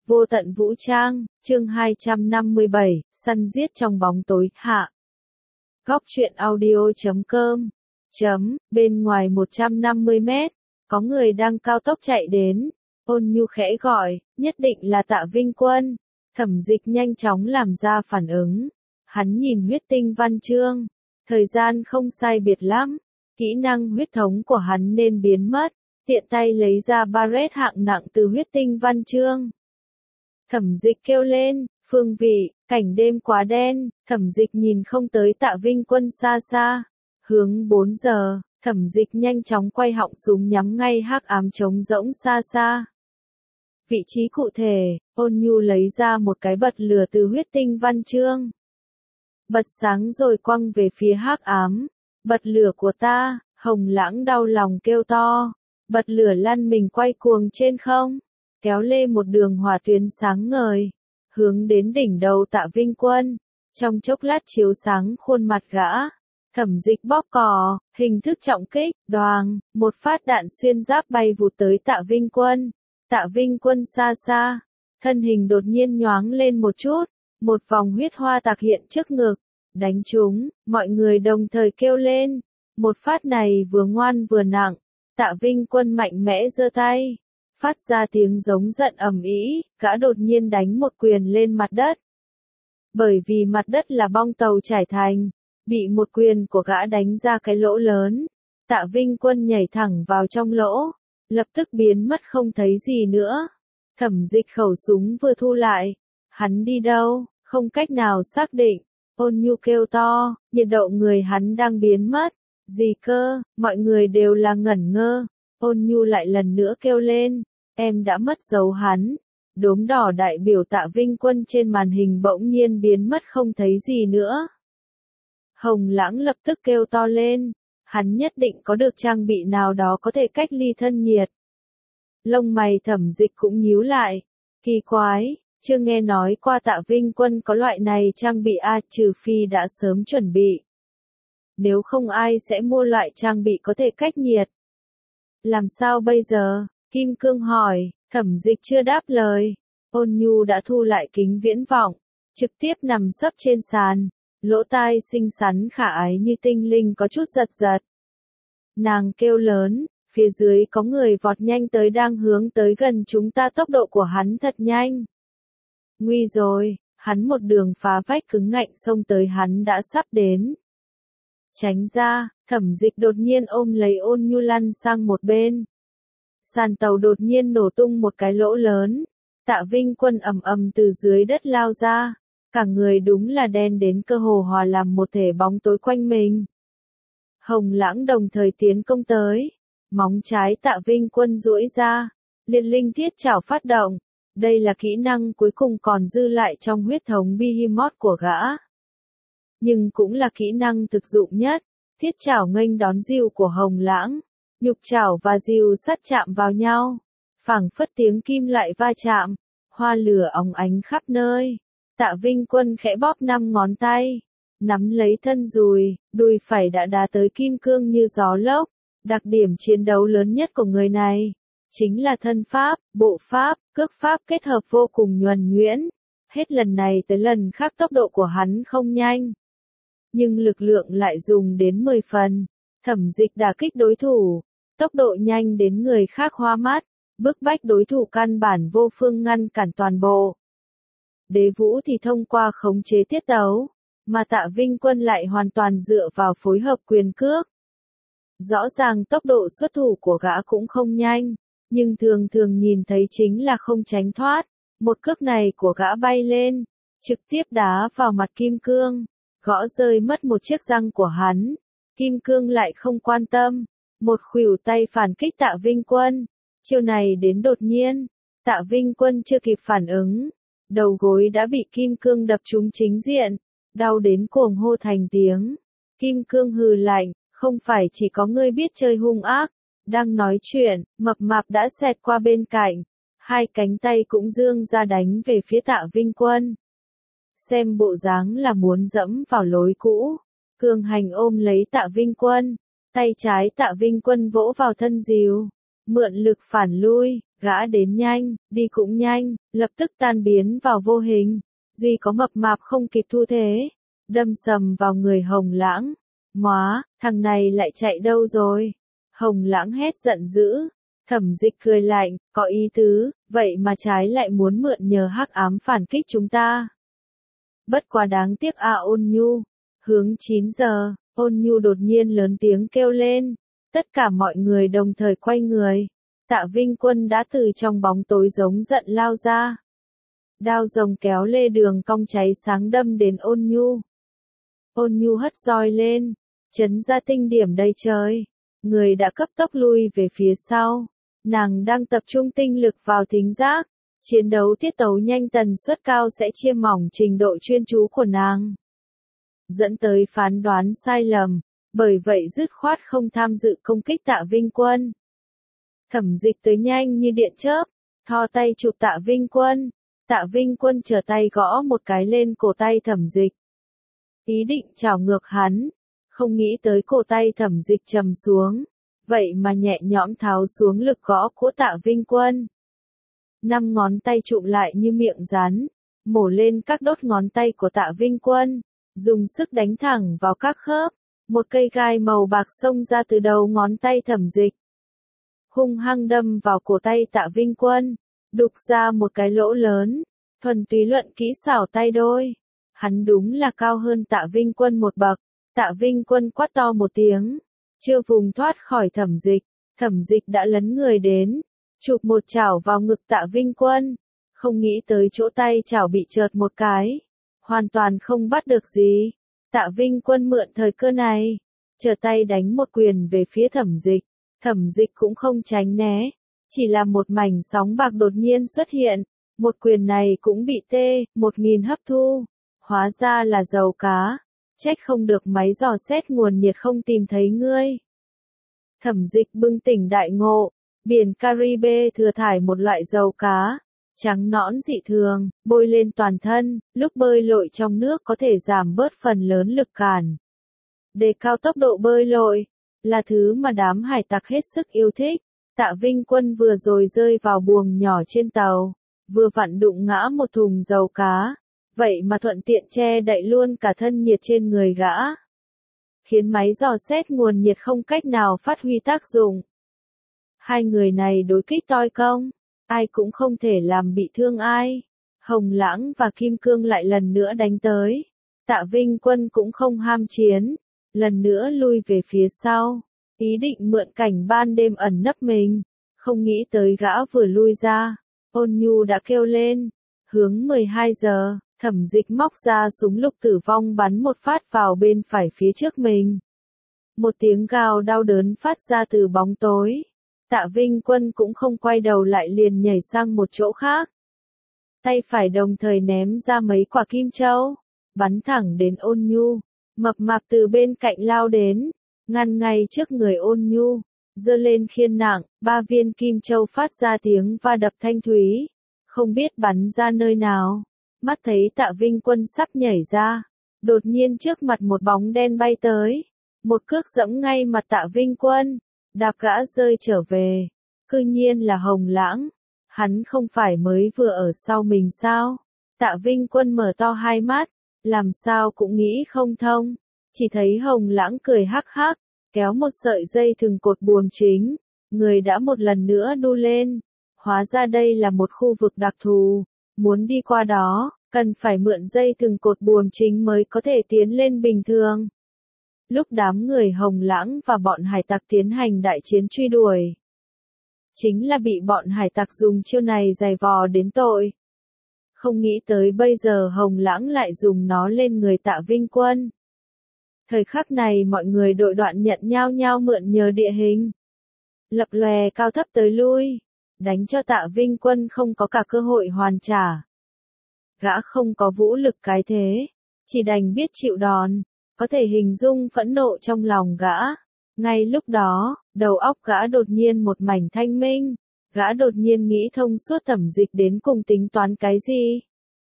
Vô tận vũ trang, chương 257, săn giết trong bóng tối, hạ. Góc truyện audio.com. Bên ngoài 150 mét, có người đang cao tốc chạy đến. Ôn Nhu khẽ gọi, nhất định là Tạ Vinh Quân. Thẩm Dịch nhanh chóng làm ra phản ứng. Hắn nhìn huyết tinh văn chương. Thời gian không sai biệt lắm. Kỹ năng huyết thống của hắn nên biến mất. Tiện tay lấy ra Barret hạng nặng từ huyết tinh văn chương. Thẩm Dịch kêu lên, phương vị, cảnh đêm quá đen, Thẩm Dịch nhìn không tới Tạ Vinh Quân xa xa. Hướng 4 giờ, Thẩm Dịch nhanh chóng quay họng súng nhắm ngay hắc ám trống rỗng xa xa. Vị trí cụ thể, Ôn Nhu lấy ra một cái bật lửa từ huyết tinh văn chương. Bật sáng rồi quăng về phía hắc ám. Bật lửa của ta, Hồng Lãng đau lòng kêu to. Bật lửa lăn mình quay cuồng trên không. Kéo lê một đường hỏa tuyến sáng ngời, hướng đến đỉnh đầu Tạ Vinh Quân, trong chốc lát chiếu sáng khuôn mặt gã. Thẩm Dịch bóp cò, hình thức trọng kích, đoàng, một phát đạn xuyên giáp bay vụt tới Tạ Vinh Quân. Tạ Vinh Quân xa xa, thân hình đột nhiên nhoáng lên một chút, một vòng huyết hoa tạc hiện trước ngực, đánh trúng, mọi người đồng thời kêu lên. Một phát này vừa ngoan vừa nặng, Tạ Vinh Quân mạnh mẽ giơ tay. Phát ra tiếng giống giận ầm ĩ, gã đột nhiên đánh một quyền lên mặt đất. Bởi vì mặt đất là bong tàu trải thành, bị một quyền của gã đánh ra cái lỗ lớn. Tạ Vinh Quân nhảy thẳng vào trong lỗ, lập tức biến mất không thấy gì nữa. Thẩm Dịch khẩu súng vừa thu lại, hắn đi đâu, không cách nào xác định. Ôn Nhu kêu to, nhiệt độ người hắn đang biến mất. Gì cơ, mọi người đều là ngẩn ngơ. Ôn Nhu lại lần nữa kêu lên, em đã mất dấu hắn. Đốm đỏ đại biểu Tạ Vinh Quân trên màn hình bỗng nhiên biến mất không thấy gì nữa. Hồng Lãng lập tức kêu to lên, hắn nhất định có được trang bị nào đó có thể cách ly thân nhiệt. Lông mày Thẩm Dịch cũng nhíu lại, kỳ quái, chưa nghe nói qua Tạ Vinh Quân có loại này trang bị trừ phi đã sớm chuẩn bị. Nếu không ai sẽ mua loại trang bị có thể cách nhiệt. Làm sao bây giờ? Kim Cương hỏi. Thẩm Dịch chưa đáp lời. Ôn Nhu đã thu lại kính viễn vọng, trực tiếp nằm sấp trên sàn, lỗ tai xinh xắn khả ái như tinh linh có chút giật giật. Nàng kêu lớn, phía dưới có người vọt nhanh tới đang hướng tới gần chúng ta, tốc độ của hắn thật nhanh. Nguy rồi, hắn một đường phá vách cứng ngạnh xông tới, hắn đã sắp đến. Tránh ra, Thẩm Dịch đột nhiên ôm lấy Ôn Nhu lăn sang một bên. Sàn tàu đột nhiên nổ tung một cái lỗ lớn. Tạ Vinh Quân ầm ầm từ dưới đất lao ra. Cả người đúng là đen đến cơ hồ hòa làm một thể bóng tối quanh mình. Hồng Lãng đồng thời tiến công tới. Móng trái Tạ Vinh Quân duỗi ra. Liệt linh thiết chảo phát động. Đây là kỹ năng cuối cùng còn dư lại trong huyết thống Behemoth của gã. Nhưng cũng là kỹ năng thực dụng nhất. Thiết chảo nghênh đón rìu của Hồng Lãng. Nhục chảo và rìu sắt chạm vào nhau. Phảng phất tiếng kim loại va chạm. Hoa lửa óng ánh khắp nơi. Tạ Vinh Quân khẽ bóp 5 ngón tay. Nắm lấy thân dùi, đùi phải đã đá tới kim cương như gió lốc. Đặc điểm chiến đấu lớn nhất của người này chính là thân pháp, bộ pháp, cước pháp kết hợp vô cùng nhuần nhuyễn. Hết lần này tới lần khác tốc độ của hắn không nhanh, nhưng lực lượng lại dùng đến 10 phần. Thẩm Dịch đả kích đối thủ, tốc độ nhanh đến người khác hoa mắt, bức bách đối thủ căn bản vô phương ngăn cản toàn bộ. Đế Vũ thì thông qua khống chế tiết tấu, mà Tạ Vinh Quân lại hoàn toàn dựa vào phối hợp quyền cước. Rõ ràng tốc độ xuất thủ của gã cũng không nhanh, nhưng thường thường nhìn thấy chính là không tránh thoát. Một cước này của gã bay lên, trực tiếp đá vào mặt kim cương, gõ rơi mất một chiếc răng của hắn. Kim cương lại không quan tâm, một khuỷu tay phản kích Tạ Vinh Quân. Chiêu này đến đột nhiên, Tạ Vinh Quân chưa kịp phản ứng, đầu gối đã bị kim cương đập trúng chính diện, đau đến cuồng hô thành tiếng. Kim cương hừ lạnh, không phải chỉ có ngươi biết chơi hung ác. Đang nói chuyện, mập mạp đã xẹt qua bên cạnh, hai cánh tay cũng giương ra đánh về phía Tạ Vinh Quân. Xem bộ dáng là muốn dẫm vào lối cũ. Cường Hành ôm lấy Tạ Vinh Quân, tay trái Tạ Vinh Quân vỗ vào thân rìu, mượn lực phản lui, Gã đến nhanh, đi cũng nhanh, lập tức tan biến vào vô hình. Duy có mập mạp không kịp thu thế, đâm sầm vào người Hồng Lãng. Móa, thằng này lại chạy đâu rồi? Hồng Lãng hét giận dữ. Thẩm Dịch cười lạnh, có ý tứ, vậy mà trái lại muốn mượn nhờ hắc ám phản kích chúng ta. Bất quá đáng tiếc Ôn Nhu. Hướng 9 giờ, Ôn Nhu đột nhiên lớn tiếng kêu lên. Tất cả mọi người đồng thời quay người. Tạ Vinh Quân đã từ trong bóng tối giống giận lao ra. Đao rồng kéo lê đường cong cháy sáng đâm đến Ôn Nhu. Ôn Nhu hất roi lên, chấn ra tinh điểm đầy trời. Người đã cấp tốc lui về phía sau. Nàng đang tập trung tinh lực vào thính giác. Chiến đấu tiết tấu nhanh tần suất cao sẽ chia mỏng trình độ chuyên chú của nàng. Dẫn tới phán đoán sai lầm, bởi vậy dứt khoát không tham dự công kích Tạ Vinh Quân. Thẩm Dịch tới nhanh như điện chớp, thò tay chụp Tạ Vinh Quân. Tạ Vinh Quân trở tay gõ một cái lên cổ tay Thẩm Dịch. Ý định chảo ngược hắn, không nghĩ tới cổ tay Thẩm Dịch trầm xuống, vậy mà nhẹ nhõm tháo xuống lực gõ của Tạ Vinh Quân. 5 ngón tay chụm lại như miệng rắn, mổ lên các đốt ngón tay của Tạ Vinh Quân, dùng sức đánh thẳng vào các khớp, một cây gai màu bạc xông ra từ đầu ngón tay Thẩm Dịch. Hung hăng đâm vào cổ tay Tạ Vinh Quân, đục ra một cái lỗ lớn, thuần túy luận kỹ xảo tay đôi. Hắn đúng là cao hơn Tạ Vinh Quân một bậc. Tạ Vinh Quân quát to một tiếng, chưa vùng thoát khỏi Thẩm Dịch đã lấn người đến, chụp một chảo vào ngực Tạ Vinh Quân, không nghĩ tới chỗ tay chảo bị trợt một cái, hoàn toàn không bắt được gì. Tạ Vinh Quân mượn thời cơ này, trở tay đánh một quyền về phía Thẩm Dịch cũng không tránh né, chỉ là một mảnh sóng bạc đột nhiên xuất hiện, một quyền này cũng bị T-1000 hấp thu, hóa ra là dầu cá, trách không được máy dò xét nguồn nhiệt không tìm thấy ngươi. Thẩm Dịch bừng tỉnh đại ngộ, biển Caribe thừa thải một loại dầu cá, trắng nõn dị thường, bôi lên toàn thân, lúc bơi lội trong nước có thể giảm bớt phần lớn lực cản. Đề cao tốc độ bơi lội, là thứ mà đám hải tặc hết sức yêu thích. Tạ Vinh Quân vừa rồi rơi vào buồng nhỏ trên tàu, vừa vặn đụng ngã một thùng dầu cá, vậy mà thuận tiện che đậy luôn cả thân nhiệt trên người gã, khiến máy dò xét nguồn nhiệt không cách nào phát huy tác dụng. Hai người này đối kích toi công, ai cũng không thể làm bị thương ai. Hồng Lãng và Kim Cương lại lần nữa đánh tới. Tạ Vinh Quân cũng không ham chiến, lần nữa lui về phía sau, ý định mượn cảnh ban đêm ẩn nấp mình, không nghĩ tới gã vừa lui ra, Ôn Nhu đã kêu lên, hướng 12 giờ, Thẩm Dịch móc ra súng lục tử vong bắn một phát vào bên phải phía trước mình. Một tiếng gào đau đớn phát ra từ bóng tối. Tạ Vinh Quân cũng không quay đầu lại liền nhảy sang một chỗ khác. Tay phải đồng thời ném ra mấy quả kim châu, bắn thẳng đến Ôn Nhu. Mập mạp từ bên cạnh lao đến, ngăn ngay trước người Ôn Nhu, giơ lên khiên nặng, 3 viên kim châu phát ra tiếng va đập thanh thúy, không biết bắn ra nơi nào. Mắt thấy Tạ Vinh Quân sắp nhảy ra, đột nhiên trước mặt một bóng đen bay tới, một cước giẫm ngay mặt Tạ Vinh Quân, đạp gã rơi trở về. Cư nhiên là Hồng Lãng, hắn không phải mới vừa ở sau mình sao? Tạ Vinh Quân mở to hai mắt, làm sao cũng nghĩ không thông, chỉ thấy Hồng Lãng cười hắc hắc, kéo một sợi dây thừng cột buồm chính, người đã một lần nữa đu lên. Hóa ra đây là một khu vực đặc thù, muốn đi qua đó, cần phải mượn dây thừng cột buồm chính mới có thể tiến lên bình thường. Lúc đám người Hồng Lãng và bọn hải tặc tiến hành đại chiến truy đuổi, chính là bị bọn hải tặc dùng chiêu này giày vò đến tội. Không nghĩ tới bây giờ Hồng Lãng lại dùng nó lên người Tạ Vinh Quân. Thời khắc này mọi người đội đoạn nhận nhau mượn nhờ địa hình, lập lòe cao thấp tới lui, đánh cho Tạ Vinh Quân không có cả cơ hội hoàn trả. Gã không có vũ lực cái thế, chỉ đành biết chịu đòn, có thể hình dung phẫn nộ trong lòng gã. Ngay lúc đó, đầu óc gã đột nhiên một mảnh thanh minh, gã đột nhiên nghĩ thông suốt Thẩm Dịch đến cùng tính toán cái gì.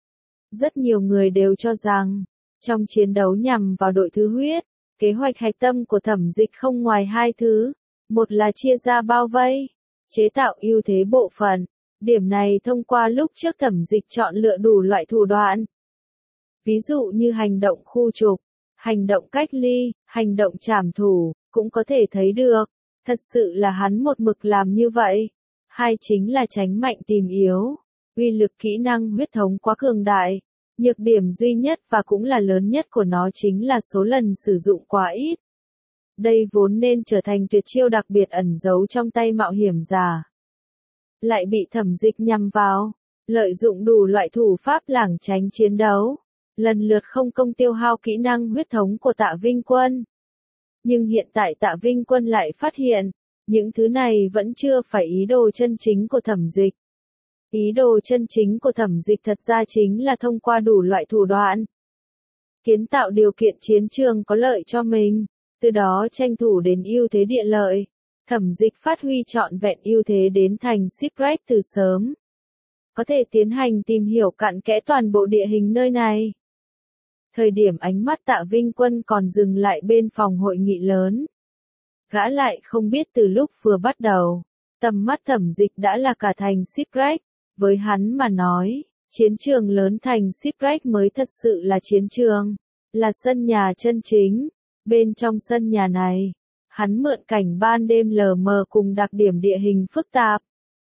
Rất nhiều người đều cho rằng, trong chiến đấu nhằm vào đội thứ huyết, kế hoạch hạch tâm của Thẩm Dịch không ngoài hai thứ, một là chia ra bao vây, chế tạo ưu thế bộ phận. Điểm này thông qua lúc trước thẩm dịch chọn lựa đủ loại thủ đoạn. Ví dụ như hành động khu trục, hành động cách ly, hành động trảm thủ, cũng có thể thấy được. Thật sự là hắn một mực làm như vậy. Hai chính là tránh mạnh tìm yếu. Uy lực kỹ năng huyết thống quá cường đại. Nhược điểm duy nhất và cũng là lớn nhất của nó chính là số lần sử dụng quá ít. Đây vốn nên trở thành tuyệt chiêu đặc biệt ẩn giấu trong tay mạo hiểm giả. Lại bị thẩm dịch nhằm vào, lợi dụng đủ loại thủ pháp lảng tránh chiến đấu. Lần lượt không công tiêu hao kỹ năng huyết thống của Tạ Vinh Quân. Nhưng hiện tại Tạ Vinh Quân lại phát hiện, những thứ này vẫn chưa phải ý đồ chân chính của thẩm dịch. Ý đồ chân chính của thẩm dịch thật ra chính là thông qua đủ loại thủ đoạn. Kiến tạo điều kiện chiến trường có lợi cho mình, từ đó tranh thủ đến ưu thế địa lợi. Thẩm dịch phát huy trọn vẹn ưu thế đến thành shipwreck từ sớm. Có thể tiến hành tìm hiểu cặn kẽ toàn bộ địa hình nơi này. Thời điểm ánh mắt Tạ Vinh Quân còn dừng lại bên phòng hội nghị lớn. Gã lại không biết từ lúc vừa bắt đầu, tầm mắt thẩm dịch đã là cả thành shipwreck. Với hắn mà nói, chiến trường lớn thành shipwreck mới thật sự là chiến trường, là sân nhà chân chính. Bên trong sân nhà này, hắn mượn cảnh ban đêm lờ mờ cùng đặc điểm địa hình phức tạp.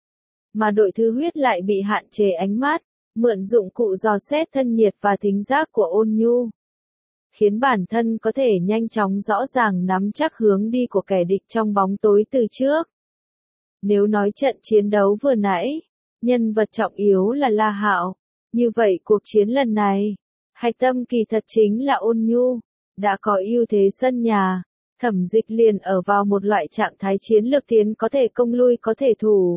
Mà đội thứ huyết lại bị hạn chế ánh mắt, mượn dụng cụ dò xét thân nhiệt và thính giác của Ôn Nhu. Khiến bản thân có thể nhanh chóng rõ ràng nắm chắc hướng đi của kẻ địch trong bóng tối từ trước. Nếu nói trận chiến đấu vừa nãy, nhân vật trọng yếu là La Hạo, như vậy cuộc chiến lần này, hạch tâm kỳ thật chính là Ôn Nhu. Đã có ưu thế sân nhà, thẩm dịch liền ở vào một loại trạng thái chiến lược tiến có thể công lui có thể thủ.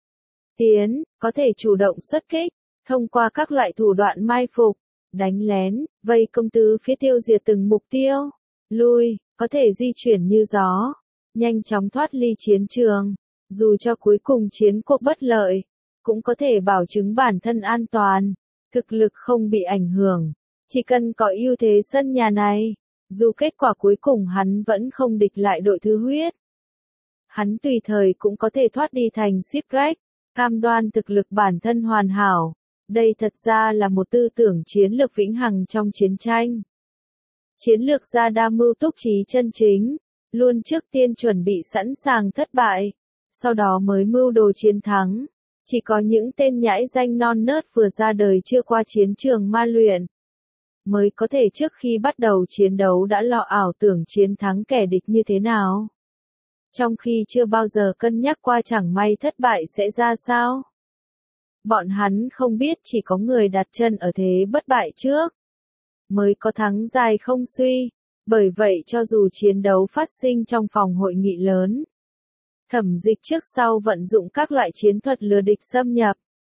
Tiến, có thể chủ động xuất kích, thông qua các loại thủ đoạn mai phục, đánh lén, vây công tứ phía tiêu diệt từng mục tiêu. Lui, có thể di chuyển như gió, nhanh chóng thoát ly chiến trường, dù cho cuối cùng chiến cuộc bất lợi, cũng có thể bảo chứng bản thân an toàn, thực lực không bị ảnh hưởng. Chỉ cần có ưu thế sân nhà này, dù kết quả cuối cùng hắn vẫn không địch lại đội thứ huyết. Hắn tùy thời cũng có thể thoát đi thành shipwreck, cam đoan thực lực bản thân hoàn hảo. Đây thật ra là một tư tưởng chiến lược vĩnh hằng trong chiến tranh. Chiến lược gia đa mưu túc trí chân chính, luôn trước tiên chuẩn bị sẵn sàng thất bại, sau đó mới mưu đồ chiến thắng. Chỉ có những tên nhãi danh non nớt vừa ra đời chưa qua chiến trường ma luyện, mới có thể trước khi bắt đầu chiến đấu đã lọ ảo tưởng chiến thắng kẻ địch như thế nào. Trong khi chưa bao giờ cân nhắc qua chẳng may thất bại sẽ ra sao. Bọn hắn không biết chỉ có người đặt chân ở thế bất bại trước, mới có thắng dài không suy. Bởi vậy cho dù chiến đấu phát sinh trong phòng hội nghị lớn, thẩm dịch trước sau vận dụng các loại chiến thuật lừa địch xâm nhập.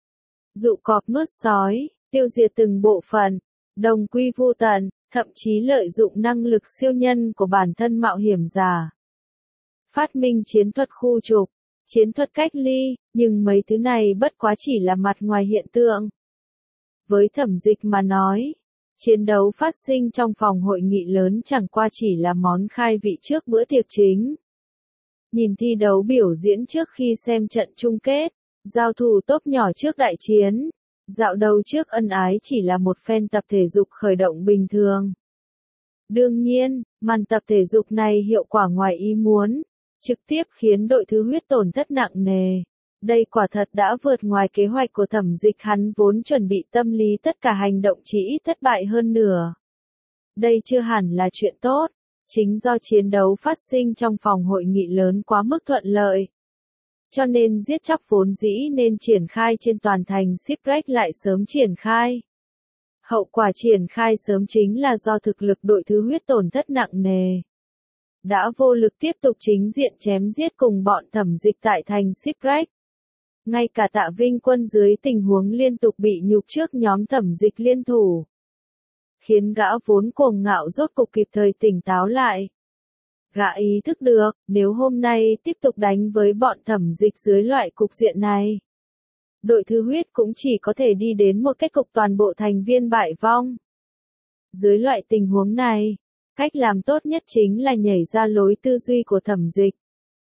Dụ cọp nuốt sói, tiêu diệt từng bộ phận, đồng quy vu tận, thậm chí lợi dụng năng lực siêu nhân của bản thân mạo hiểm giả. Phát minh chiến thuật khu trục, chiến thuật cách ly, nhưng mấy thứ này bất quá chỉ là mặt ngoài hiện tượng. Với thẩm dịch mà nói, chiến đấu phát sinh trong phòng hội nghị lớn chẳng qua chỉ là món khai vị trước bữa tiệc chính. Nhìn thi đấu biểu diễn trước khi xem trận chung kết, giao thủ top nhỏ trước đại chiến, dạo đầu trước ân ái chỉ là một phen tập thể dục khởi động bình thường. Đương nhiên, màn tập thể dục này hiệu quả ngoài ý muốn, trực tiếp khiến đội thứ huyết tổn thất nặng nề. Đây quả thật đã vượt ngoài kế hoạch của thẩm dịch, hắn vốn chuẩn bị tâm lý tất cả hành động chỉ ít thất bại hơn nửa. Đây chưa hẳn là chuyện tốt, chính do chiến đấu phát sinh trong phòng hội nghị lớn quá mức thuận lợi. Cho nên giết chóc vốn dĩ nên triển khai trên toàn thành shipwreck lại sớm triển khai. Hậu quả triển khai sớm chính là do thực lực đội thứ huyết tổn thất nặng nề. Đã vô lực tiếp tục chính diện chém giết cùng bọn thẩm dịch tại thành shipwreck. Ngay cả Tạ Vinh Quân dưới tình huống liên tục bị nhục trước nhóm thẩm dịch liên thủ, khiến gã vốn cuồng ngạo rốt cục kịp thời tỉnh táo lại. Gã ý thức được, nếu hôm nay tiếp tục đánh với bọn thẩm dịch dưới loại cục diện này, đội thứ huyết cũng chỉ có thể đi đến một kết cục toàn bộ thành viên bại vong. Dưới loại tình huống này, cách làm tốt nhất chính là nhảy ra lối tư duy của thẩm dịch.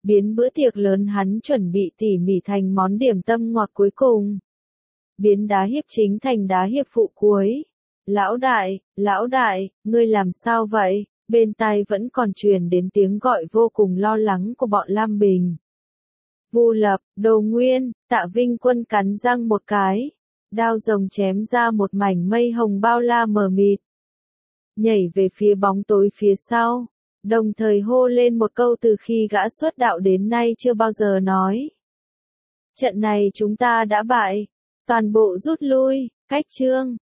biến bữa tiệc lớn hắn chuẩn bị tỉ mỉ thành món điểm tâm ngọt cuối cùng. Biến đá hiếp chính thành đá hiếp phụ cuối. Lão đại, ngươi làm sao vậy? Bên tai vẫn còn truyền đến tiếng gọi vô cùng lo lắng của bọn Lam Bình. Vu Lập, Đồ Nguyên, Tạ Vinh Quân cắn răng một cái. Đao rồng chém ra một mảnh mây hồng bao la mờ mịt. Nhảy về phía bóng tối phía sau. Đồng thời hô lên một câu từ khi gã xuất đạo đến nay chưa bao giờ nói. Trận này chúng ta đã bại. Toàn bộ rút lui, cách chương.